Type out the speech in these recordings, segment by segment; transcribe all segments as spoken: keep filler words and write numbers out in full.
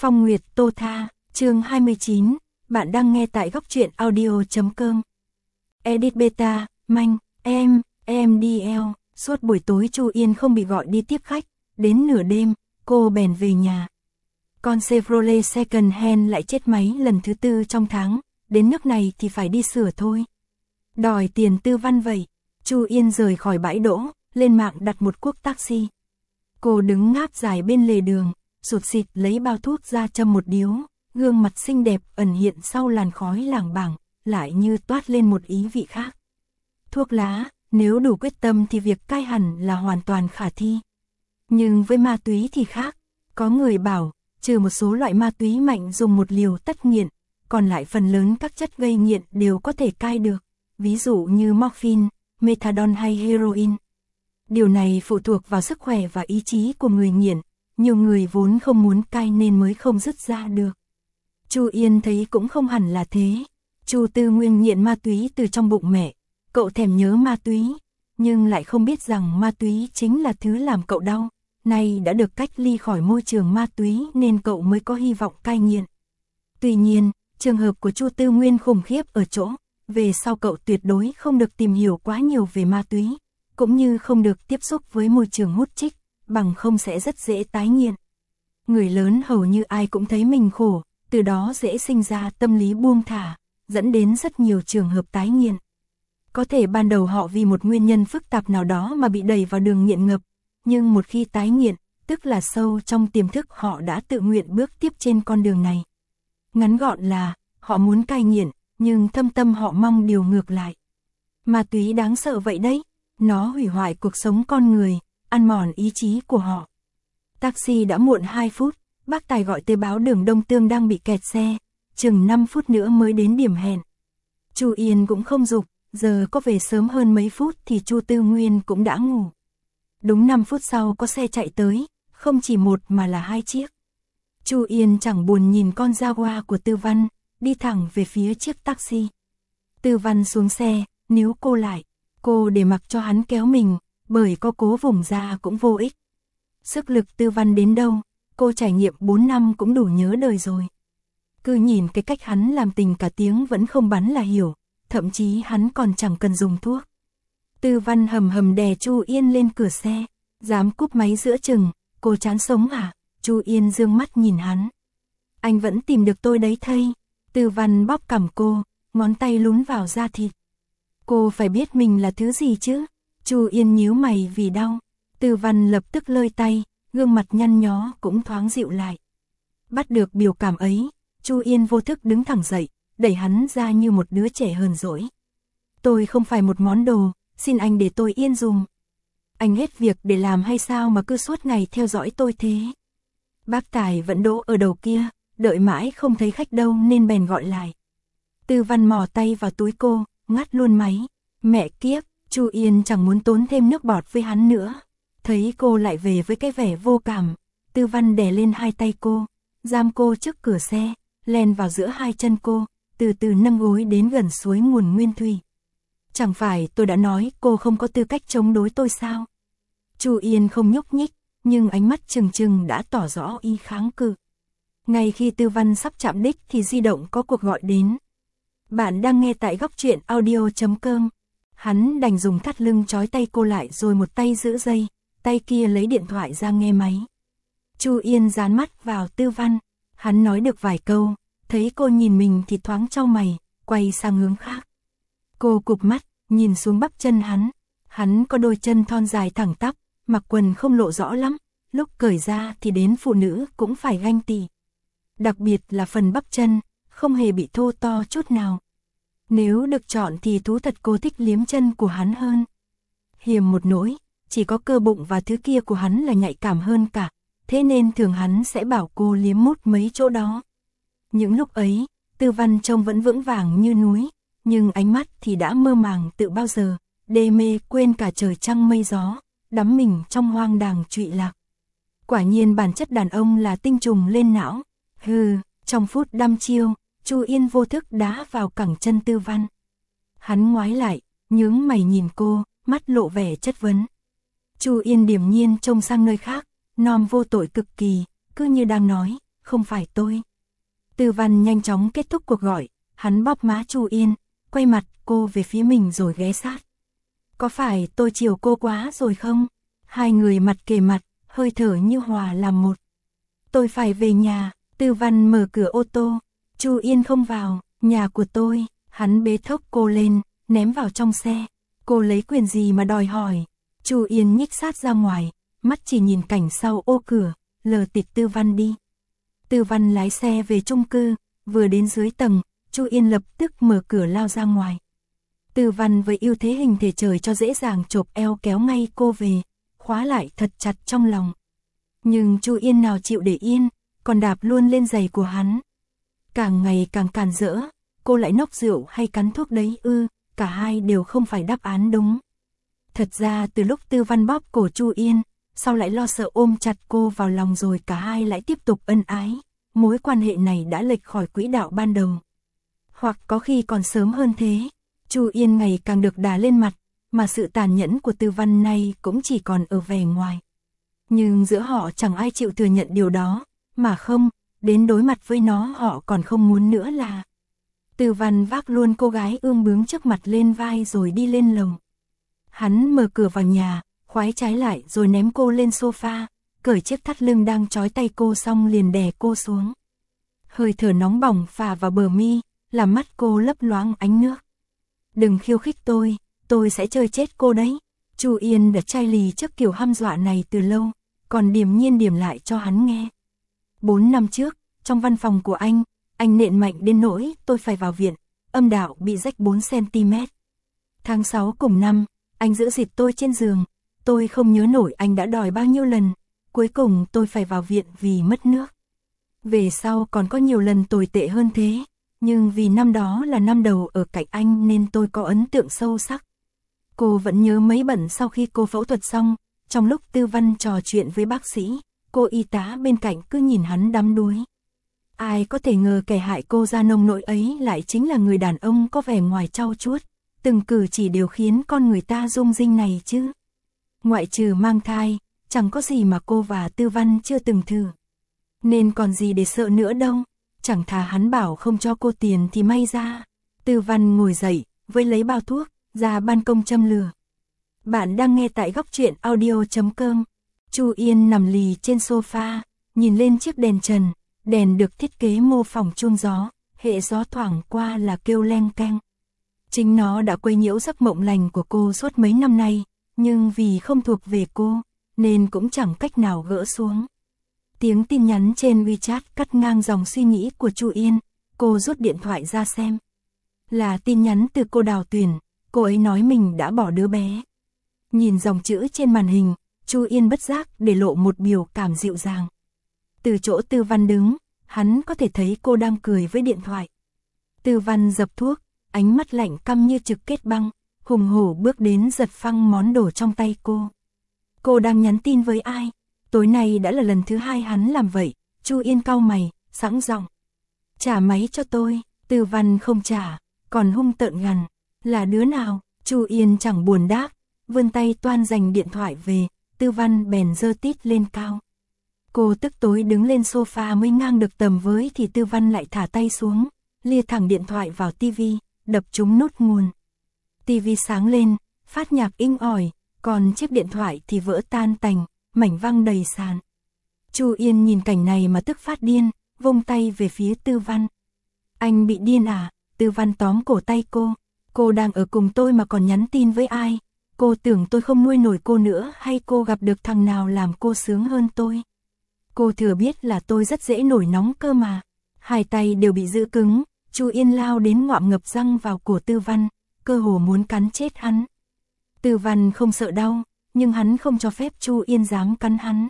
Phong Nguyệt Tô Tha, chương hai mươi chín, bạn đang nghe tại góc truyện audio chấm com. Edit Beta, Manh, em, em đi eo, suốt buổi tối Chu Yên không bị gọi đi tiếp khách, đến nửa đêm, cô bèn về nhà. Con Chevrolet Second Hand lại chết máy lần thứ tư trong tháng, đến nước này thì phải đi sửa thôi. Đòi tiền tư văn vậy, Chu Yên rời khỏi bãi đỗ, lên mạng đặt một cuốc taxi. Cô đứng ngáp dài bên lề đường, sụt xịt lấy bao thuốc ra châm một điếu, gương mặt xinh đẹp ẩn hiện sau làn khói lảng bảng, lại như toát lên một ý vị khác. Thuốc lá, nếu đủ quyết tâm thì việc cai hẳn là hoàn toàn khả thi. Nhưng với ma túy thì khác, có người bảo, trừ một số loại ma túy mạnh dùng một liều tất nghiện, còn lại phần lớn các chất gây nghiện đều có thể cai được, ví dụ như morphine, methadone hay heroin. Điều này phụ thuộc vào sức khỏe và ý chí của người nghiện, nhiều người vốn không muốn cai nên mới không dứt ra được. Chu Yên thấy cũng không hẳn là thế. Chu Tư Nguyên nghiện ma túy từ trong bụng mẹ, cậu thèm nhớ ma túy, nhưng lại không biết rằng ma túy chính là thứ làm cậu đau. Nay đã được cách ly khỏi môi trường ma túy nên cậu mới có hy vọng cai nghiện. Tuy nhiên, trường hợp của Chu Tư Nguyên khủng khiếp ở chỗ, về sau cậu tuyệt đối không được tìm hiểu quá nhiều về ma túy, cũng như không được tiếp xúc với môi trường hút chích, bằng không sẽ rất dễ tái nghiện. Người lớn hầu như ai cũng thấy mình khổ, từ đó dễ sinh ra tâm lý buông thả, dẫn đến rất nhiều trường hợp tái nghiện. Có thể ban đầu họ vì một nguyên nhân phức tạp nào đó mà bị đẩy vào đường nghiện ngập, nhưng một khi tái nghiện, tức là sâu trong tiềm thức họ đã tự nguyện bước tiếp trên con đường này. Ngắn gọn là, họ muốn cai nghiện, nhưng thâm tâm họ mong điều ngược lại. Ma túy đáng sợ vậy đấy, nó hủy hoại cuộc sống con người, ăn mòn ý chí của họ. Taxi đã muộn hai phút, bác tài gọi tới báo đường Đông Tương đang bị kẹt xe, chừng năm phút nữa mới đến điểm hẹn. Chu Yên cũng không dục, giờ có về sớm hơn mấy phút thì Chu Tư Nguyên cũng đã ngủ. Đúng năm phút sau có xe chạy tới, không chỉ một mà là hai chiếc. Chu Yên chẳng buồn nhìn con Jaguar của Tư Văn, đi thẳng về phía chiếc taxi. Tư Văn xuống xe, níu cô lại, cô để mặc cho hắn kéo mình, bởi có cố vùng ra cũng vô ích. Sức lực Tư Văn đến đâu, cô trải nghiệm bốn năm cũng đủ nhớ đời rồi. Cứ nhìn cái cách hắn làm tình cả tiếng vẫn không bắn là hiểu, thậm chí hắn còn chẳng cần dùng thuốc. Tư Văn hầm hầm đè Chu Yên lên cửa xe, dám cúp máy giữa chừng, cô chán sống à? Chu Yên dương mắt nhìn hắn. Anh vẫn tìm được tôi đấy thây. Tư Văn bóp cằm cô, ngón tay lún vào da thịt. Cô phải biết mình là thứ gì chứ? Chu Yên nhíu mày vì đau. Tư Văn lập tức lơi tay, gương mặt nhăn nhó cũng thoáng dịu lại. Bắt được biểu cảm ấy, Chu Yên vô thức đứng thẳng dậy, đẩy hắn ra như một đứa trẻ hờn dỗi. Tôi không phải một món đồ, xin anh để tôi yên dùm. Anh hết việc để làm hay sao mà cứ suốt ngày theo dõi tôi thế? Bác Tài vẫn đỗ ở đầu kia, đợi mãi không thấy khách đâu nên bèn gọi lại. Tư Văn mò tay vào túi cô, ngắt luôn máy. Mẹ kiếp, Chu Yên chẳng muốn tốn thêm nước bọt với hắn nữa. Thấy cô lại về với cái vẻ vô cảm, Tư Văn đè lên hai tay cô, giam cô trước cửa xe, len vào giữa hai chân cô, từ từ nâng gối đến gần suối nguồn nguyên thủy. Chẳng phải tôi đã nói cô không có tư cách chống đối tôi sao? Chu Yên không nhúc nhích, nhưng ánh mắt trừng trừng đã tỏ rõ ý kháng cự. Ngay khi Tư Văn sắp chạm đích thì di động có cuộc gọi đến. Bạn đang nghe tại góc truyện audio chấm com. Hắn đành dùng thắt lưng trói tay cô lại rồi một tay giữ dây, tay kia lấy điện thoại ra nghe máy. Chu Yên dán mắt vào Tư Văn, hắn nói được vài câu, thấy cô nhìn mình thì thoáng chau mày, quay sang hướng khác. Cô cụp mắt, nhìn xuống bắp chân hắn, hắn có đôi chân thon dài thẳng tắp, mặc quần không lộ rõ lắm, lúc cởi ra thì đến phụ nữ cũng phải ganh tị. Đặc biệt là phần bắp chân, không hề bị thô to chút nào. Nếu được chọn thì thú thật cô thích liếm chân của hắn hơn. Hiềm một nỗi, chỉ có cơ bụng và thứ kia của hắn là nhạy cảm hơn cả, thế nên thường hắn sẽ bảo cô liếm mút mấy chỗ đó. Những lúc ấy, Tư Văn trông vẫn vững vàng như núi, nhưng ánh mắt thì đã mơ màng tự bao giờ, đê mê quên cả trời trăng mây gió, đắm mình trong hoang đàng trụy lạc. Quả nhiên bản chất đàn ông là tinh trùng lên não. Hừ, trong phút đăm chiêu, Chu Yên vô thức đá vào cẳng chân Tư Văn. Hắn ngoái lại, nhướng mày nhìn cô, mắt lộ vẻ chất vấn. Chu Yên điềm nhiên trông sang nơi khác, nom vô tội cực kỳ, cứ như đang nói, không phải tôi. Tư Văn nhanh chóng kết thúc cuộc gọi, hắn bóp má Chu Yên, quay mặt cô về phía mình rồi ghé sát. Có phải tôi chiều cô quá rồi không? Hai người mặt kề mặt, hơi thở như hòa làm một. Tôi phải về nhà. Tư Văn mở cửa ô tô. Chu Yên không vào, nhà của tôi. Hắn bế thốc cô lên, ném vào trong xe. Cô lấy quyền gì mà đòi hỏi? Chu Yên nhích sát ra ngoài, mắt chỉ nhìn cảnh sau ô cửa, lờ tịt Tư Văn đi. Tư Văn lái xe về chung cư, vừa đến dưới tầng, Chu Yên lập tức mở cửa lao ra ngoài. Tư Văn với ưu thế hình thể trời cho dễ dàng chộp eo kéo ngay cô về, khóa lại thật chặt trong lòng. Nhưng Chu Yên nào chịu để yên, còn đạp luôn lên giày của hắn. Càng ngày càng càn rỡ, cô lại nốc rượu hay cắn thuốc đấy ư, cả hai đều không phải đáp án đúng. Thật ra từ lúc Tư Văn bóp cổ Chu Yên, sau lại lo sợ ôm chặt cô vào lòng rồi cả hai lại tiếp tục ân ái, mối quan hệ này đã lệch khỏi quỹ đạo ban đầu. Hoặc có khi còn sớm hơn thế, Chu Yên ngày càng được đá lên mặt, mà sự tàn nhẫn của Tư Văn này cũng chỉ còn ở vẻ ngoài. Nhưng giữa họ chẳng ai chịu thừa nhận điều đó, mà không, đến đối mặt với nó họ còn không muốn nữa là. Tư Văn vác luôn cô gái ương bướng trước mặt lên vai rồi đi lên lầu. Hắn mở cửa vào nhà, khoái trái lại rồi ném cô lên sofa, cởi chiếc thắt lưng đang trói tay cô xong liền đè cô xuống. Hơi thở nóng bỏng phả vào bờ mi, làm mắt cô lấp loáng ánh nước. Đừng khiêu khích tôi, tôi sẽ chơi chết cô đấy. Chu Yên đã chai lì trước kiểu hăm dọa này từ lâu, còn điềm nhiên điểm lại cho hắn nghe. Bốn năm trước, trong văn phòng của anh, anh nện mạnh đến nỗi tôi phải vào viện, âm đạo bị rách bốn xăng ti mét. Tháng sáu cùng năm, anh giữ dịp tôi trên giường, tôi không nhớ nổi anh đã đòi bao nhiêu lần, cuối cùng tôi phải vào viện vì mất nước. Về sau còn có nhiều lần tồi tệ hơn thế, nhưng vì năm đó là năm đầu ở cạnh anh nên tôi có ấn tượng sâu sắc. Cô vẫn nhớ mấy bận sau khi cô phẫu thuật xong, trong lúc Tư Văn trò chuyện với bác sĩ, cô y tá bên cạnh cứ nhìn hắn đắm đuối. Ai có thể ngờ kẻ hại cô ra nông nỗi ấy lại chính là người đàn ông có vẻ ngoài trau chuốt, từng cử chỉ đều khiến con người ta rung rinh này chứ. Ngoại trừ mang thai, chẳng có gì mà cô và Tư Văn chưa từng thử. Nên còn gì để sợ nữa đâu, chẳng thà hắn bảo không cho cô tiền thì may ra. Tư Văn ngồi dậy, với lấy bao thuốc, ra ban công châm lửa. Bạn đang nghe tại góc truyện audio chấm com. Chu Yên nằm lì trên sofa, nhìn lên chiếc đèn trần, đèn được thiết kế mô phỏng chuông gió, hệ gió thoảng qua là kêu leng keng. Chính nó đã quấy nhiễu giấc mộng lành của cô suốt mấy năm nay, nhưng vì không thuộc về cô, nên cũng chẳng cách nào gỡ xuống. Tiếng tin nhắn trên WeChat cắt ngang dòng suy nghĩ của Chu Yên, cô rút điện thoại ra xem. Là tin nhắn từ cô Đào Tuyền, cô ấy nói mình đã bỏ đứa bé. Nhìn dòng chữ trên màn hình, Chu Yên bất giác để lộ một biểu cảm dịu dàng. Từ chỗ Tư Văn đứng, hắn có thể thấy cô đang cười với điện thoại. Tư Văn dập thuốc, ánh mắt lạnh căm như trực kết băng, hùng hổ bước đến giật phăng món đồ trong tay cô. Cô đang nhắn tin với ai? Tối nay đã là lần thứ hai hắn làm vậy. Chu Yên cau mày, sẵn giọng. Trả máy cho tôi. Tư Văn không trả, còn hung tợn gằn. Là đứa nào? Chu Yên chẳng buồn đáp, vươn tay toan giành điện thoại về. Tư Văn bèn giơ tít lên cao. Cô tức tối đứng lên sofa mới ngang được tầm với thì Tư Văn lại thả tay xuống, lia thẳng điện thoại vào tivi, đập trúng nút nguồn. Tivi sáng lên, phát nhạc inh ỏi, còn chiếc điện thoại thì vỡ tan tành, mảnh văng đầy sàn. Chu Yên nhìn cảnh này mà tức phát điên, vung tay về phía Tư Văn. Anh bị điên à? Tư Văn tóm cổ tay cô. Cô đang ở cùng tôi mà còn nhắn tin với ai? Cô tưởng tôi không nuôi nổi cô nữa hay cô gặp được thằng nào làm cô sướng hơn tôi? Cô thừa biết là tôi rất dễ nổi nóng cơ mà. Hai tay đều bị giữ cứng, Chu Yên lao đến ngoạm ngập răng vào cổ Tư Văn, cơ hồ muốn cắn chết hắn. Tư Văn không sợ đau, nhưng hắn không cho phép Chu Yên dám cắn hắn.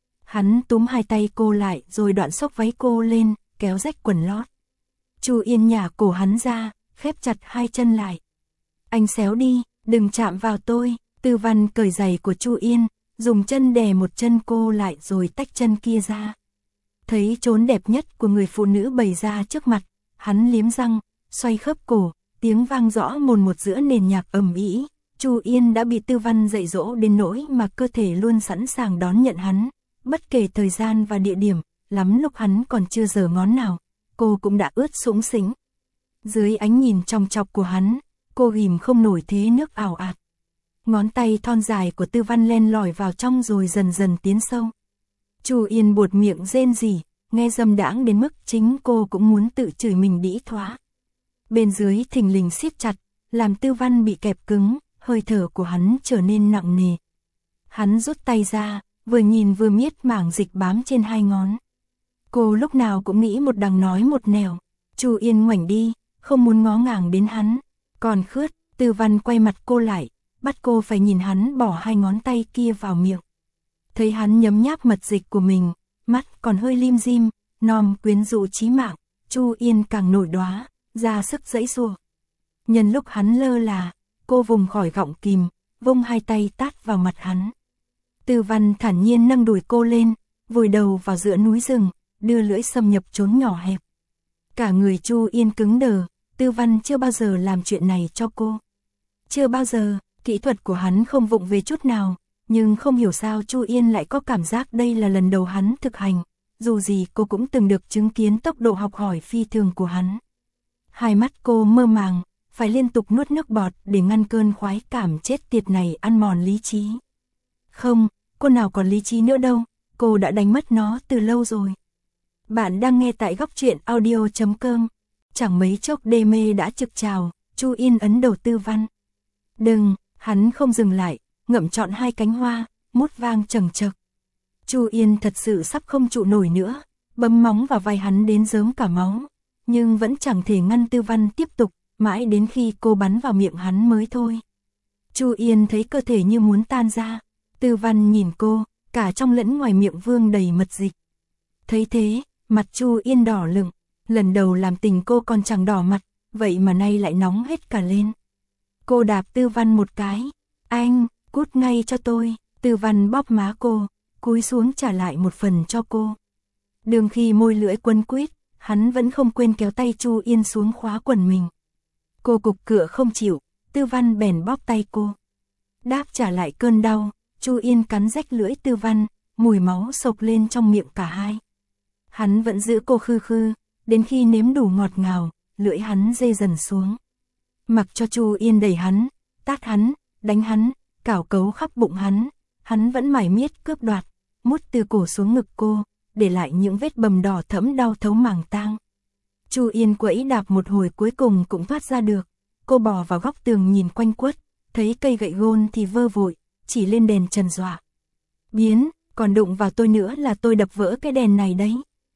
Hắn túm hai tay cô lại rồi đoạn xốc váy cô lên, kéo rách quần lót. Chu Yên nhả cổ hắn ra, khép chặt hai chân lại. Anh xéo đi, đừng chạm vào tôi. Tư Văn cởi giày của Chu Yên, dùng chân đè một chân cô lại rồi tách chân kia ra. Thấy chốn đẹp nhất của người phụ nữ bày ra trước mặt, hắn liếm răng, xoay khớp cổ, tiếng vang rõ mồn một giữa nền nhạc ầm ĩ. Chu Yên đã bị Tư Văn dạy dỗ đến nỗi mà cơ thể luôn sẵn sàng đón nhận hắn, bất kể thời gian và địa điểm, lắm lúc hắn còn chưa giở ngón nào, cô cũng đã ướt sũng xính. Dưới ánh nhìn chòng chọc của hắn, cô ghìm không nổi thế nước ảo ạt. Ngón tay thon dài của Tư Văn len lỏi vào trong rồi dần dần tiến sâu. Chu Yên buột miệng rên rỉ, nghe dâm đãng đến mức chính cô cũng muốn tự chửi mình đĩ thoá. Bên dưới thình lình siết chặt, làm Tư Văn bị kẹp cứng, hơi thở của hắn trở nên nặng nề. Hắn rút tay ra, vừa nhìn vừa miết mảng dịch bám trên hai ngón. Cô lúc nào cũng nghĩ một đằng nói một nẻo. Chu Yên ngoảnh đi, không muốn ngó ngàng đến hắn. Còn khướt, Tư Văn quay mặt cô lại, bắt cô phải nhìn hắn bỏ hai ngón tay kia vào miệng. Thấy hắn nhấm nháp mật dịch của mình, mắt còn hơi lim dim, nom quyến rũ chí mạng, Chu Yên càng nổi đóa, ra sức giãy giụa. Nhân lúc hắn lơ là, cô vùng khỏi gọng kìm, vung hai tay tát vào mặt hắn. Tư Văn thản nhiên nâng đùi cô lên, vùi đầu vào giữa núi rừng, đưa lưỡi xâm nhập chốn nhỏ hẹp. Cả người Chu Yên cứng đờ, Tư Văn chưa bao giờ làm chuyện này cho cô. Chưa bao giờ, kỹ thuật của hắn không vụng về chút nào, nhưng không hiểu sao Chu Yên lại có cảm giác đây là lần đầu hắn thực hành, dù gì cô cũng từng được chứng kiến tốc độ học hỏi phi thường của hắn. Hai mắt cô mơ màng, phải liên tục nuốt nước bọt để ngăn cơn khoái cảm chết tiệt này ăn mòn lý trí. Không, cô nào còn lý trí nữa đâu, cô đã đánh mất nó từ lâu rồi. Bạn đang nghe tại góc truyện audio chấm com. Chẳng mấy chốc đê mê đã trực trào, Chu Yên ấn đầu Tư Văn. Đừng, hắn không dừng lại, ngậm trọn hai cánh hoa, mút vang chầng chậc. Chu Yên thật sự sắp không trụ nổi nữa, bấm móng vào vai hắn đến rớm cả máu, nhưng vẫn chẳng thể ngăn Tư Văn tiếp tục, mãi đến khi cô bắn vào miệng hắn mới thôi. Chu Yên thấy cơ thể như muốn tan ra, Tư Văn nhìn cô, cả trong lẫn ngoài miệng vương đầy mật dịch. Thấy thế, mặt Chu Yên đỏ lựng, lần đầu làm tình cô còn chẳng đỏ mặt, vậy mà nay lại nóng hết cả lên. Cô đạp Tư Văn một cái, anh, cút ngay cho tôi. Tư Văn bóp má cô, cúi xuống trả lại một phần cho cô. Đường khi môi lưỡi quấn quýt, hắn vẫn không quên kéo tay Chu Yên xuống khóa quần mình. Cô cục cựa không chịu, Tư Văn bèn bóp tay cô. Đáp trả lại cơn đau, Chu Yên cắn rách lưỡi Tư Văn, mùi máu sộc lên trong miệng cả hai. Hắn vẫn giữ cô khư khư, đến khi nếm đủ ngọt ngào, lưỡi hắn dê dần xuống. Mặc cho Chu Yên đẩy hắn, tát hắn, đánh hắn, cào cấu khắp bụng hắn, hắn vẫn mải miết cướp đoạt, mút từ cổ xuống ngực cô, để lại những vết bầm đỏ thẫm đau thấu màng tang. Chu Yên quẫy đạp một hồi cuối cùng cũng thoát ra được, cô bò vào góc tường nhìn quanh quất, thấy cây gậy gôn thì vơ vội, chỉ lên đèn trần dọa. Biến, còn đụng vào tôi nữa là tôi đập vỡ cái đèn này đấy.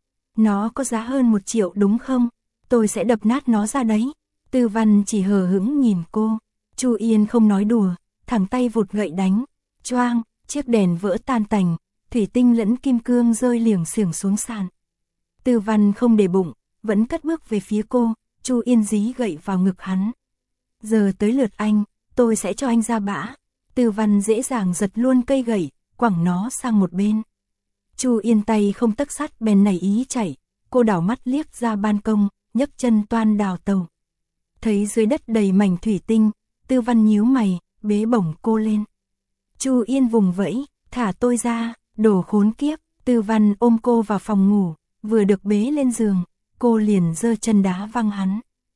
Nó có giá hơn một triệu đúng không? Tôi sẽ đập nát nó ra đấy. Tư Văn chỉ hờ hững nhìn cô. Chu Yên không nói đùa, thẳng tay vụt gậy đánh. Choang, chiếc đèn vỡ tan tành, thủy tinh lẫn kim cương rơi liềng xiềng xuống sàn. Tư Văn không để bụng, vẫn cất bước về phía cô. Chu Yên dí gậy vào ngực hắn. Giờ tới lượt anh, tôi sẽ cho anh ra bã. Tư Văn dễ dàng giật luôn cây gậy, quẳng nó sang một bên. Chu Yên tay không tấc sắt bèn nảy ý chạy, cô đảo mắt liếc ra ban công, nhấc chân toan đào tàu. Thấy dưới đất đầy mảnh thủy tinh, Tư Văn nhíu mày, bế bổng cô lên. Chu Yên vùng vẫy, thả tôi ra, đồ khốn kiếp. Tư Văn ôm cô vào phòng ngủ, vừa được bế lên giường, cô liền giơ chân đá văng hắn.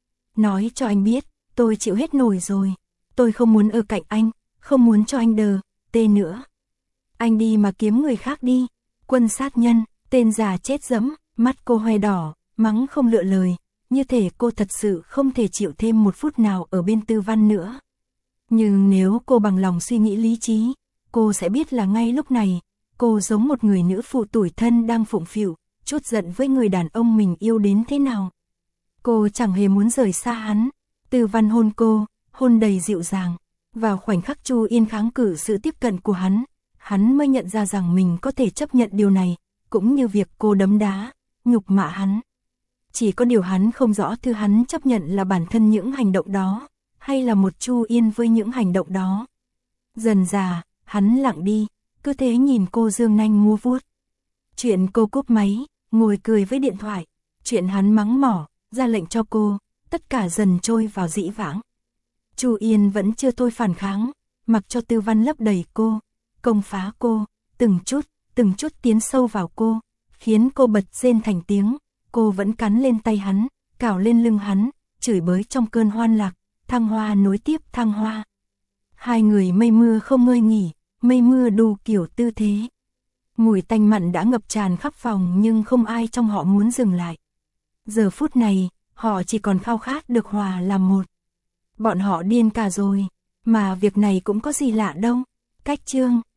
Nói cho anh biết, tôi chịu hết nổi rồi, tôi không muốn ở cạnh anh, không muốn cho anh đờ, tê nữa. Anh đi mà kiếm người khác đi. Quân sát nhân, tên già chết dẫm, mắt cô hoe đỏ, mắng không lựa lời, như thể cô thật sự không thể chịu thêm một phút nào ở bên Tư Văn nữa. Nhưng nếu cô bằng lòng suy nghĩ lý trí, cô sẽ biết là ngay lúc này, cô giống một người nữ phụ tủi thân đang phụng phịu, trút giận với người đàn ông mình yêu đến thế nào. Cô chẳng hề muốn rời xa hắn. Tư Văn hôn cô, hôn đầy dịu dàng. Vào khoảnh khắc Chu Yên kháng cự sự tiếp cận của hắn, hắn mới nhận ra rằng mình có thể chấp nhận điều này, cũng như việc cô đấm đá, nhục mạ hắn. Chỉ có điều hắn không rõ thứ hắn chấp nhận là bản thân những hành động đó, hay là một Chu Yên với những hành động đó. Dần dà, hắn lặng đi, cứ thế nhìn cô dương nanh múa vuốt. Chuyện cô cúp máy, ngồi cười với điện thoại, chuyện hắn mắng mỏ, ra lệnh cho cô, tất cả dần trôi vào dĩ vãng. Chu Yên vẫn chưa thôi phản kháng, mặc cho Tư Văn lấp đầy cô, công phá cô, từng chút, từng chút tiến sâu vào cô, khiến cô bật rên thành tiếng, cô vẫn cắn lên tay hắn, cào lên lưng hắn, chửi bới trong cơn hoan lạc, thăng hoa nối tiếp thăng hoa. Hai người mây mưa không ngơi nghỉ, mây mưa đủ kiểu tư thế. Mùi tanh mặn đã ngập tràn khắp phòng nhưng không ai trong họ muốn dừng lại. Giờ phút này, họ chỉ còn khao khát được hòa làm một. Bọn họ điên cả rồi, mà việc này cũng có gì lạ đâu. Cách chương